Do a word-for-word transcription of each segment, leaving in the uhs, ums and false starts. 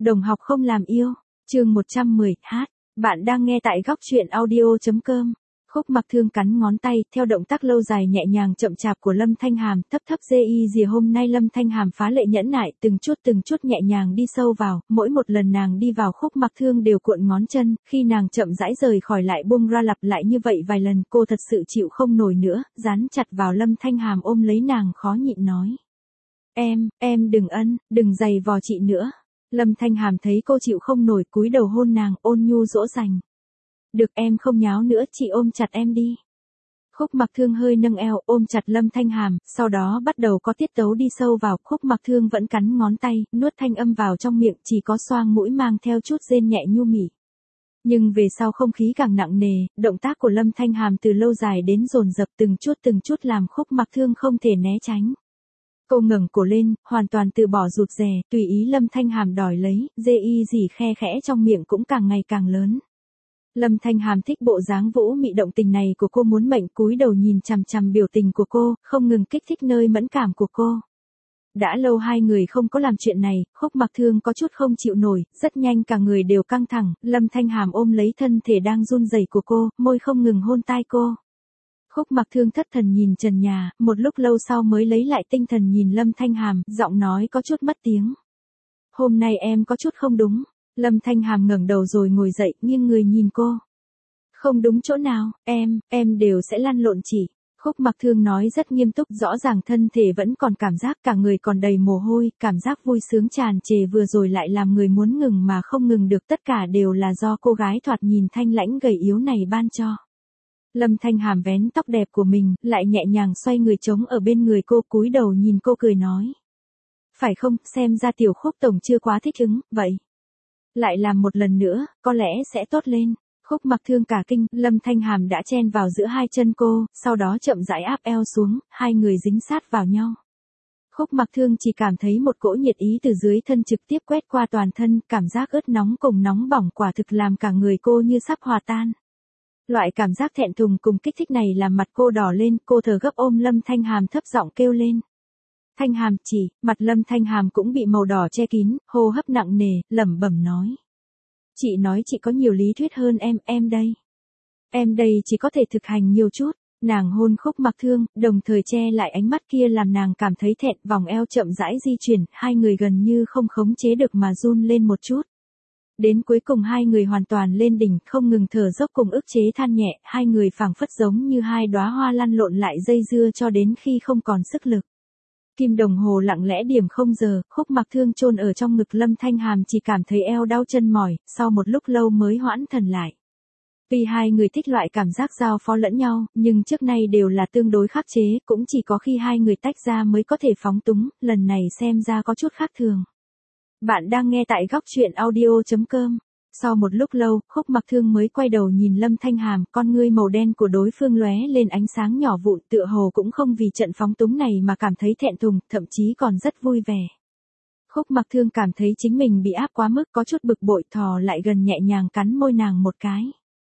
Đồng học không làm yêu, chương một trăm mười, hát. Bạn đang nghe tại góc truyện audio.com. Khúc Mặc Thương cắn ngón tay, theo động tác lâu dài nhẹ nhàng chậm chạp của Lâm Thanh Hàm, thấp thấp dê y dìa hôm nay Lâm Thanh Hàm phá lệ nhẫn nại, từng chút từng chút nhẹ nhàng đi sâu vào, mỗi một lần nàng đi vào Khúc Mặc Thương đều cuộn ngón chân, khi nàng chậm rãi rời khỏi lại buông ra lặp lại như vậy vài lần, cô thật sự chịu không nổi nữa, dán chặt vào Lâm Thanh Hàm ôm lấy nàng khó nhịn nói. Em, em đừng ân, đừng giày vò chị nữa. Lâm Thanh Hàm thấy cô chịu không nổi cúi đầu hôn nàng, ôn nhu dỗ dành. Được em không nháo nữa, chị ôm chặt em đi. Khúc Mặc Thương hơi nâng eo, ôm chặt Lâm Thanh Hàm, sau đó bắt đầu có tiết tấu đi sâu vào, Khúc Mặc Thương vẫn cắn ngón tay, nuốt thanh âm vào trong miệng, chỉ có xoang mũi mang theo chút rên nhẹ nhu mỉ. Nhưng về sau không khí càng nặng nề, động tác của Lâm Thanh Hàm từ lâu dài đến dồn dập từng chút từng chút làm Khúc Mặc Thương không thể né tránh. Cô ngẩng cổ lên, hoàn toàn từ bỏ rụt rè, tùy ý Lâm Thanh Hàm đòi lấy, dê y dì khe khẽ trong miệng cũng càng ngày càng lớn. Lâm Thanh Hàm thích bộ dáng vũ mị động tình này của cô, muốn mệnh cúi đầu nhìn chằm chằm biểu tình của cô, không ngừng kích thích nơi mẫn cảm của cô. Đã lâu hai người không có làm chuyện này, Khúc Mặc Thương có chút không chịu nổi, rất nhanh cả người đều căng thẳng, Lâm Thanh Hàm ôm lấy thân thể đang run rẩy của cô, môi không ngừng hôn tai cô. Khúc Mặc Thương thất thần nhìn trần nhà, một lúc lâu sau mới lấy lại tinh thần nhìn Lâm Thanh Hàm, giọng nói có chút mất tiếng. Hôm nay em có chút không đúng. Lâm Thanh Hàm ngẩng đầu rồi ngồi dậy, nghiêng người nhìn cô. Không đúng chỗ nào, em, em đều sẽ lăn lộn chỉ. Khúc Mặc Thương nói rất nghiêm túc, rõ ràng thân thể vẫn còn cảm giác, cả người còn đầy mồ hôi, cảm giác vui sướng tràn trề vừa rồi lại làm người muốn ngừng mà không ngừng được, tất cả đều là do cô gái thoạt nhìn thanh lãnh gầy yếu này ban cho. Lâm Thanh Hàm vén tóc đẹp của mình, lại nhẹ nhàng xoay người trống ở bên người cô, cúi đầu nhìn cô cười nói. Phải không, xem ra tiểu Khúc tổng chưa quá thích ứng, vậy. Lại làm một lần nữa, có lẽ sẽ tốt lên. Khúc Mặc Thương cả kinh, Lâm Thanh Hàm đã chen vào giữa hai chân cô, sau đó chậm rãi áp eo xuống, hai người dính sát vào nhau. Khúc Mặc Thương chỉ cảm thấy một cỗ nhiệt ý từ dưới thân trực tiếp quét qua toàn thân, cảm giác ướt nóng cùng nóng bỏng quả thực làm cả người cô như sắp hòa tan. Loại cảm giác thẹn thùng cùng kích thích này làm mặt cô đỏ lên, cô thở gấp ôm Lâm Thanh Hàm thấp giọng kêu lên. Thanh Hàm chỉ, mặt Lâm Thanh Hàm cũng bị màu đỏ che kín, hô hấp nặng nề, lẩm bẩm nói. Chị nói chị có nhiều lý thuyết hơn em, em đây. Em đây chỉ có thể thực hành nhiều chút. Nàng hôn Khúc Mặc Thương, đồng thời che lại ánh mắt kia làm nàng cảm thấy thẹn, vòng eo chậm rãi di chuyển, hai người gần như không khống chế được mà run lên một chút. Đến cuối cùng hai người hoàn toàn lên đỉnh, không ngừng thở dốc cùng ức chế than nhẹ, hai người phảng phất giống như hai đóa hoa lăn lộn lại dây dưa cho đến khi không còn sức lực. Kim đồng hồ lặng lẽ điểm không giờ, Khúc Mặc Thương chôn ở trong ngực Lâm Thanh Hàm chỉ cảm thấy eo đau chân mỏi, sau một lúc lâu mới hoãn thần lại. Vì hai người thích loại cảm giác giao phó lẫn nhau, nhưng trước nay đều là tương đối khắc chế, cũng chỉ có khi hai người tách ra mới có thể phóng túng, lần này xem ra có chút khác thường. Bạn đang nghe tại góc truyện audio.com. Sau một lúc lâu, Khúc Mặc Thương mới quay đầu nhìn Lâm Thanh Hàm, con ngươi màu đen của đối phương lóe lên ánh sáng nhỏ vụn, tựa hồ cũng không vì trận phóng túng này mà cảm thấy thẹn thùng, thậm chí còn rất vui vẻ. Khúc Mặc Thương cảm thấy chính mình bị áp quá mức, có chút bực bội, thò lại gần nhẹ nhàng cắn môi nàng một cái.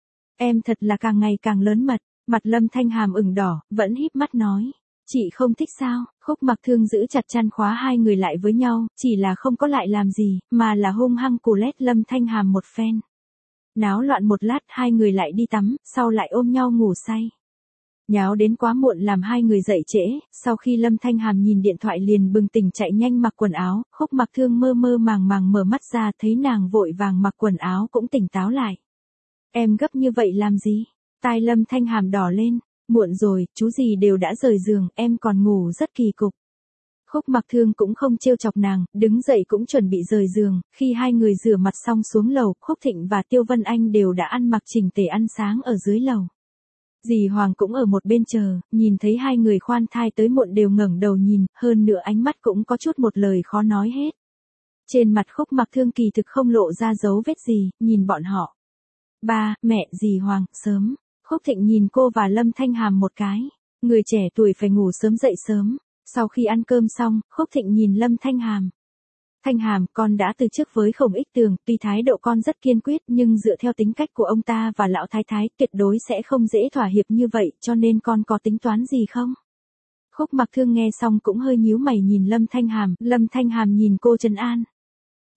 Em thật là càng ngày càng lớn mật, mặt Lâm Thanh Hàm ửng đỏ, vẫn híp mắt nói. Chị không thích sao? Khúc Mặc Thương giữ chặt chăn khóa hai người lại với nhau, chỉ là không có lại làm gì, mà là hung hăng cù lét Lâm Thanh Hàm một phen. Náo loạn một lát hai người lại đi tắm, sau lại ôm nhau ngủ say. Nháo đến quá muộn làm hai người dậy trễ, sau khi Lâm Thanh Hàm nhìn điện thoại liền bừng tỉnh chạy nhanh mặc quần áo, Khúc Mặc Thương mơ mơ màng màng mở mắt ra thấy nàng vội vàng mặc quần áo cũng tỉnh táo lại. Em gấp như vậy làm gì? Tai Lâm Thanh Hàm đỏ lên. Muộn rồi, chú gì đều đã rời giường, em còn ngủ rất kỳ cục. Khúc Mặc Thương cũng không trêu chọc nàng, đứng dậy cũng chuẩn bị rời giường, khi hai người rửa mặt xong xuống lầu, Khúc Thịnh và Tiêu Vân Anh đều đã ăn mặc chỉnh tề ăn sáng ở dưới lầu. Dì Hoàng cũng ở một bên chờ, nhìn thấy hai người khoan thai tới muộn đều ngẩng đầu nhìn, hơn nữa ánh mắt cũng có chút một lời khó nói hết. Trên mặt Khúc Mặc Thương kỳ thực không lộ ra dấu vết gì, nhìn bọn họ. Ba, mẹ, dì Hoàng, sớm. Khúc Thịnh nhìn cô và Lâm Thanh Hàm một cái. Người trẻ tuổi phải ngủ sớm dậy sớm. Sau khi ăn cơm xong, Khúc Thịnh nhìn Lâm Thanh Hàm. Thanh Hàm, con đã từ chức với Khổng Ích Tường, tuy thái độ con rất kiên quyết nhưng dựa theo tính cách của ông ta và lão thái thái tuyệt đối sẽ không dễ thỏa hiệp như vậy, cho nên con có tính toán gì không? Khúc Mặc Thương nghe xong cũng hơi nhíu mày nhìn Lâm Thanh Hàm, Lâm Thanh Hàm nhìn cô trấn an.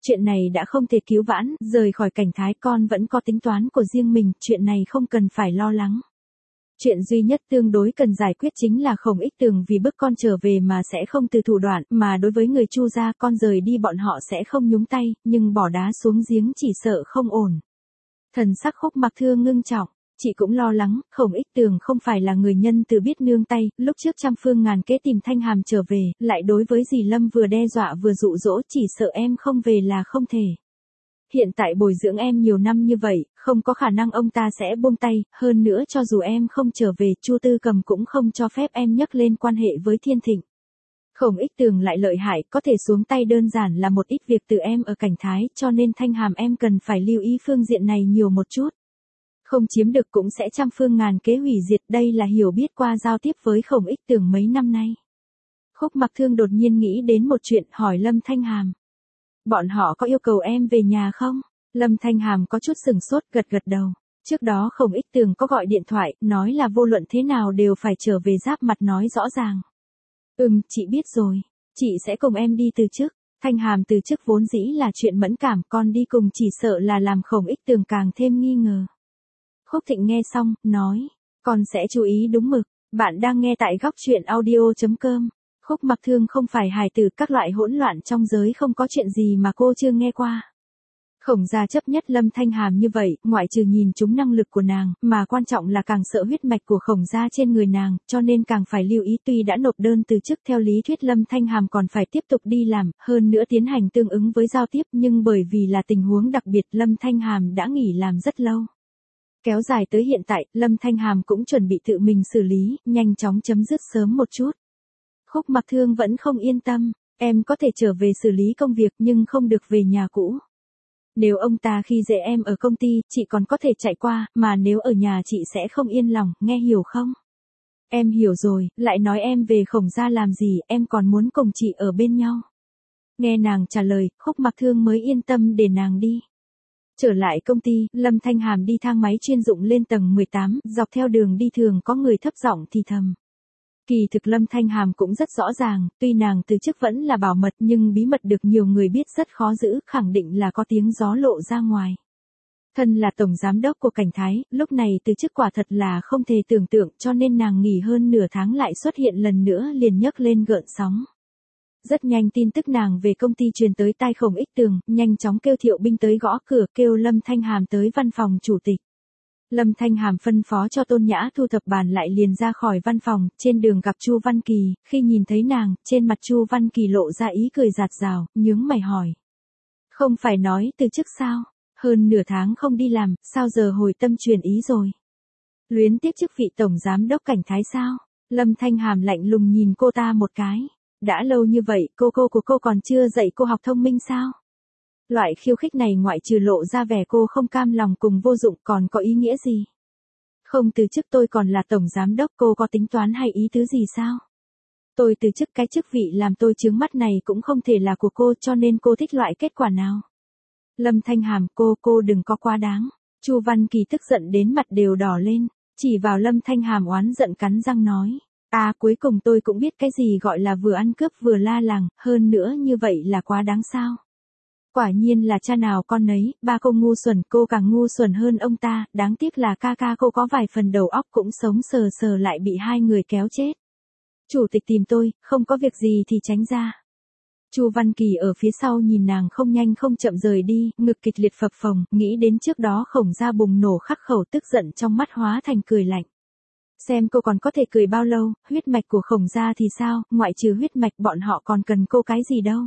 Chuyện này đã không thể cứu vãn, rời khỏi Cảnh Thái con vẫn có tính toán của riêng mình, chuyện này không cần phải lo lắng. Chuyện duy nhất tương đối cần giải quyết chính là Khổng Ích Tường vì bức con trở về mà sẽ không từ thủ đoạn, mà đối với người Chu gia con rời đi bọn họ sẽ không nhúng tay, nhưng bỏ đá xuống giếng chỉ sợ không ổn. Thần sắc Khúc Mặc Thương ngưng trọng, chị cũng lo lắng, Khổng Ích Tường không phải là người nhân từ biết nương tay, lúc trước trăm phương ngàn kế tìm Thanh Hàm trở về, lại đối với dì Lâm vừa đe dọa vừa dụ dỗ, chỉ sợ em không về là không thể. Hiện tại bồi dưỡng em nhiều năm như vậy, không có khả năng ông ta sẽ buông tay, hơn nữa cho dù em không trở về, Chu Tư Cầm cũng không cho phép em nhắc lên quan hệ với Thiên Thịnh. Khổng Ích Tường lại lợi hại, có thể xuống tay đơn giản là một ít việc từ em ở Cảnh Thái, cho nên Thanh Hàm em cần phải lưu ý phương diện này nhiều một chút. Không chiếm được cũng sẽ trăm phương ngàn kế hủy diệt, đây là hiểu biết qua giao tiếp với Khổng Ích Tường mấy năm nay. Khúc Mặc Thương đột nhiên nghĩ đến một chuyện, hỏi Lâm Thanh Hàm. Bọn họ có yêu cầu em về nhà không? Lâm Thanh Hàm có chút sừng sốt, gật gật đầu. Trước đó Khổng Ích Tường có gọi điện thoại, nói là vô luận thế nào đều phải trở về, giáp mặt nói rõ ràng. Ừm, chị biết rồi. Chị sẽ cùng em đi từ chức. Thanh Hàm từ chức vốn dĩ là chuyện mẫn cảm, con đi cùng chỉ sợ là làm Khổng Ích Tường càng thêm nghi ngờ. Khúc Thịnh nghe xong, nói, con sẽ chú ý đúng mực. Bạn đang nghe tại góc truyện audio chấm com. Khúc Mặc Thương không phải hài tử, các loại hỗn loạn trong giới không có chuyện gì mà cô chưa nghe qua. Khổng gia chấp nhất Lâm Thanh Hàm như vậy, ngoại trừ nhìn trúng năng lực của nàng, mà quan trọng là càng sợ huyết mạch của Khổng gia trên người nàng, cho nên càng phải lưu ý. Tuy đã nộp đơn từ chức, theo lý thuyết Lâm Thanh Hàm còn phải tiếp tục đi làm, hơn nữa tiến hành tương ứng với giao tiếp, nhưng bởi vì là tình huống đặc biệt, Lâm Thanh Hàm đã nghỉ làm rất lâu. Kéo dài tới hiện tại, Lâm Thanh Hàm cũng chuẩn bị tự mình xử lý, nhanh chóng chấm dứt sớm một chút. Khúc Mặc Thương vẫn không yên tâm, em có thể trở về xử lý công việc nhưng không được về nhà cũ. Nếu ông ta khi dễ em ở công ty, chị còn có thể chạy qua, mà nếu ở nhà chị sẽ không yên lòng, nghe hiểu không? Em hiểu rồi, lại nói em về Khổng gia làm gì, em còn muốn cùng chị ở bên nhau. Nghe nàng trả lời, Khúc Mặc Thương mới yên tâm để nàng đi. Trở lại công ty, Lâm Thanh Hàm đi thang máy chuyên dụng lên tầng mười tám, dọc theo đường đi thường có người thấp giọng thì thầm. Kỳ thực Lâm Thanh Hàm cũng rất rõ ràng, tuy nàng từ chức vẫn là bảo mật nhưng bí mật được nhiều người biết rất khó giữ, khẳng định là có tiếng gió lộ ra ngoài. Thân là tổng giám đốc của Cảnh Thái, lúc này từ chức quả thật là không thể tưởng tượng, cho nên nàng nghỉ hơn nửa tháng lại xuất hiện lần nữa liền nhấc lên gợn sóng. Rất nhanh tin tức nàng về công ty truyền tới tai Khổng Ích Tường, nhanh chóng kêu Thiệu Binh tới gõ cửa, kêu Lâm Thanh Hàm tới văn phòng chủ tịch. Lâm Thanh Hàm phân phó cho Tôn Nhã thu thập bàn lại liền ra khỏi văn phòng, trên đường gặp Chu Văn Kỳ, khi nhìn thấy nàng, trên mặt Chu Văn Kỳ lộ ra ý cười rạt rào, nhướng mày hỏi. Không phải nói từ chức sao? Hơn nửa tháng không đi làm, sao giờ hồi tâm chuyển ý rồi? Luyến tiếc chức vị tổng giám đốc Cảnh Thái sao? Lâm Thanh Hàm lạnh lùng nhìn cô ta một cái. Đã lâu như vậy, cô cô của cô còn chưa dạy cô học thông minh sao? Loại khiêu khích này ngoại trừ lộ ra vẻ cô không cam lòng cùng vô dụng còn có ý nghĩa gì? Không từ chức tôi còn là tổng giám đốc, cô có tính toán hay ý tứ gì sao? Tôi từ chức, cái chức vị làm tôi chướng mắt này cũng không thể là của cô, cho nên cô thích loại kết quả nào? Lâm Thanh Hàm, cô, cô đừng có quá đáng. Chu Văn Kỳ tức giận đến mặt đều đỏ lên, chỉ vào Lâm Thanh Hàm oán giận cắn răng nói. À, cuối cùng tôi cũng biết cái gì gọi là vừa ăn cướp vừa la làng, hơn nữa như vậy là quá đáng sao? Quả nhiên là cha nào con nấy, ba cô ngu xuẩn, cô càng ngu xuẩn hơn ông ta, đáng tiếc là ca ca cô có vài phần đầu óc cũng sống sờ sờ lại bị hai người kéo chết. Chủ tịch tìm tôi, không có việc gì thì tránh ra. Chu Văn Kỳ ở phía sau nhìn nàng không nhanh không chậm rời đi, ngực kịch liệt phập phồng, nghĩ đến trước đó Khổng gia bùng nổ khắc khẩu, tức giận trong mắt hóa thành cười lạnh. Xem cô còn có thể cười bao lâu, huyết mạch của Khổng gia thì sao, ngoại trừ huyết mạch bọn họ còn cần cô cái gì đâu.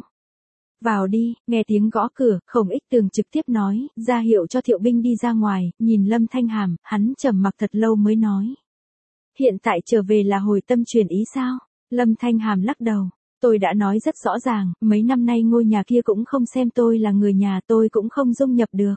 Vào đi, nghe tiếng gõ cửa, Khổng Ích Tường trực tiếp nói, ra hiệu cho Thiệu Binh đi ra ngoài, nhìn Lâm Thanh Hàm, hắn trầm mặc thật lâu mới nói. Hiện tại trở về là hồi tâm chuyển ý sao? Lâm Thanh Hàm lắc đầu. Tôi đã nói rất rõ ràng, mấy năm nay ngôi nhà kia cũng không xem tôi là người nhà, tôi cũng không dung nhập được.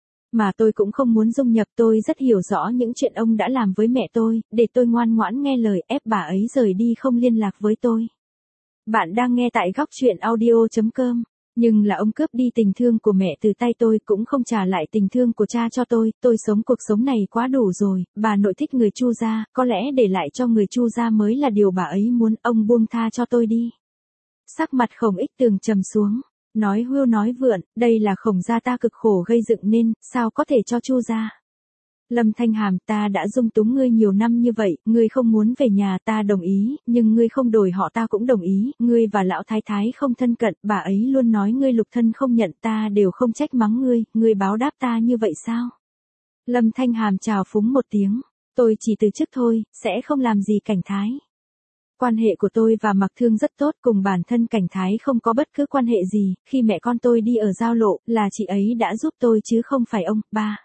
Mà tôi cũng không muốn dung nhập, tôi rất hiểu rõ những chuyện ông đã làm với mẹ tôi, để tôi ngoan ngoãn nghe lời, ép bà ấy rời đi không liên lạc với tôi. Bạn đang nghe tại góc truyện audio chấm com. Nhưng là ông cướp đi tình thương của mẹ từ tay tôi, cũng không trả lại tình thương của cha cho tôi, tôi sống cuộc sống này quá đủ rồi, bà nội thích người Chu gia, có lẽ để lại cho người Chu gia mới là điều bà ấy muốn, ông buông tha cho tôi đi. Sắc mặt Khổng Ích Tường trầm xuống, Nói hưu nói vượn, đây là Khổng gia ta cực khổ gây dựng nên, sao có thể cho Chu gia. Lâm Thanh Hàm, ta đã dung túng ngươi nhiều năm như vậy, ngươi không muốn về nhà ta đồng ý, nhưng ngươi không đổi họ ta cũng đồng ý, ngươi và lão thái thái không thân cận, bà ấy luôn nói ngươi lục thân không nhận, ta đều không trách mắng ngươi, ngươi báo đáp ta như vậy sao? Lâm Thanh Hàm chào phúng một tiếng, tôi chỉ từ chức thôi, sẽ không làm gì Cảnh Thái. Quan hệ của tôi và Mặc Thương rất tốt, cùng bản thân Cảnh Thái không có bất cứ quan hệ gì, khi mẹ con tôi đi ở giao lộ, là chị ấy đã giúp tôi chứ không phải ông, ba.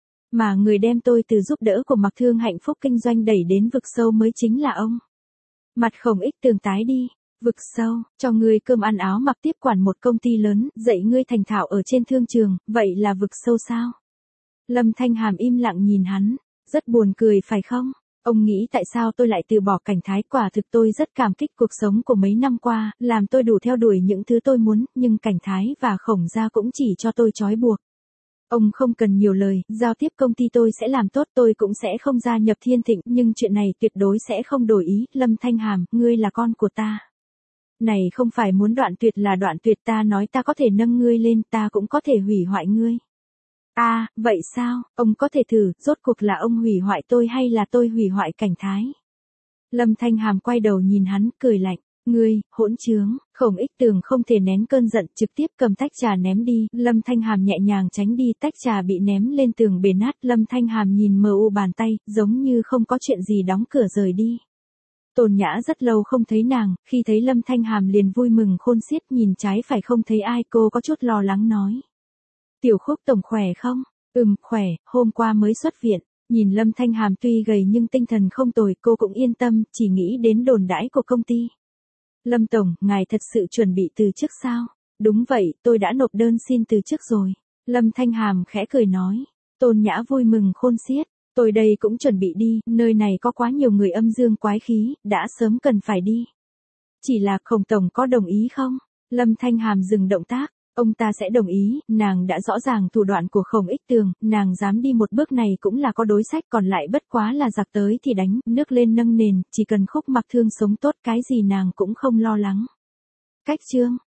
Mà người đem tôi từ giúp đỡ của Mặc Thương hạnh phúc kinh doanh đẩy đến vực sâu mới chính là ông. Mặt Khổng Ích Tường tái đi, vực sâu, cho ngươi cơm ăn áo mặc tiếp quản một công ty lớn, dạy ngươi thành thạo ở trên thương trường, vậy là vực sâu sao? Lâm Thanh Hàm im lặng nhìn hắn, rất buồn cười phải không? Ông nghĩ tại sao tôi lại từ bỏ Cảnh Thái, quả thực tôi rất cảm kích cuộc sống của mấy năm qua, làm tôi đủ theo đuổi những thứ tôi muốn, nhưng Cảnh Thái và Khổng gia cũng chỉ cho tôi trói buộc. Ông không cần nhiều lời, giao tiếp công ty tôi sẽ làm tốt, tôi cũng sẽ không gia nhập Thiên Thịnh, nhưng chuyện này tuyệt đối sẽ không đổi ý, Lâm Thanh Hàm, ngươi là con của ta. Này không phải muốn đoạn tuyệt là đoạn tuyệt, ta nói ta có thể nâng ngươi lên, ta cũng có thể hủy hoại ngươi. À, vậy sao, ông có thể thử, rốt cuộc là ông hủy hoại tôi hay là tôi hủy hoại Cảnh Thái? Lâm Thanh Hàm quay đầu nhìn hắn, cười lạnh, ngươi, hỗn trướng. Khổng Ích Tường không thể nén cơn giận, trực tiếp cầm tách trà ném đi, Lâm Thanh Hàm nhẹ nhàng tránh đi, tách trà bị ném lên tường bể nát, Lâm Thanh Hàm nhìn mờ u bàn tay, giống như không có chuyện gì đóng cửa rời đi. Tồn Nhã rất lâu không thấy nàng, khi thấy Lâm Thanh Hàm liền vui mừng khôn xiết, nhìn trái phải không thấy ai, cô có chút lo lắng nói. Tiểu Khúc tổng khỏe không? Ừm, khỏe, hôm qua mới xuất viện. Nhìn Lâm Thanh Hàm tuy gầy nhưng tinh thần không tồi, cô cũng yên tâm, chỉ nghĩ đến đồn đãi của công ty. Lâm tổng, ngài thật sự chuẩn bị từ chức sao? Đúng vậy, tôi đã nộp đơn xin từ chức rồi. Lâm Thanh Hàm khẽ cười nói. Tôn Nhã vui mừng khôn xiết. Tôi đây cũng chuẩn bị đi, nơi này có quá nhiều người âm dương quái khí, đã sớm cần phải đi. Chỉ là Khổng tổng có đồng ý không? Lâm Thanh Hàm dừng động tác. Ông ta sẽ đồng ý, nàng đã rõ ràng thủ đoạn của Khổng Ích Tường, nàng dám đi một bước này cũng là có đối sách, còn lại bất quá là giặc tới thì đánh, nước lên nâng nền, chỉ cần Khúc Mặc Thương sống tốt cái gì nàng cũng không lo lắng. Cách chương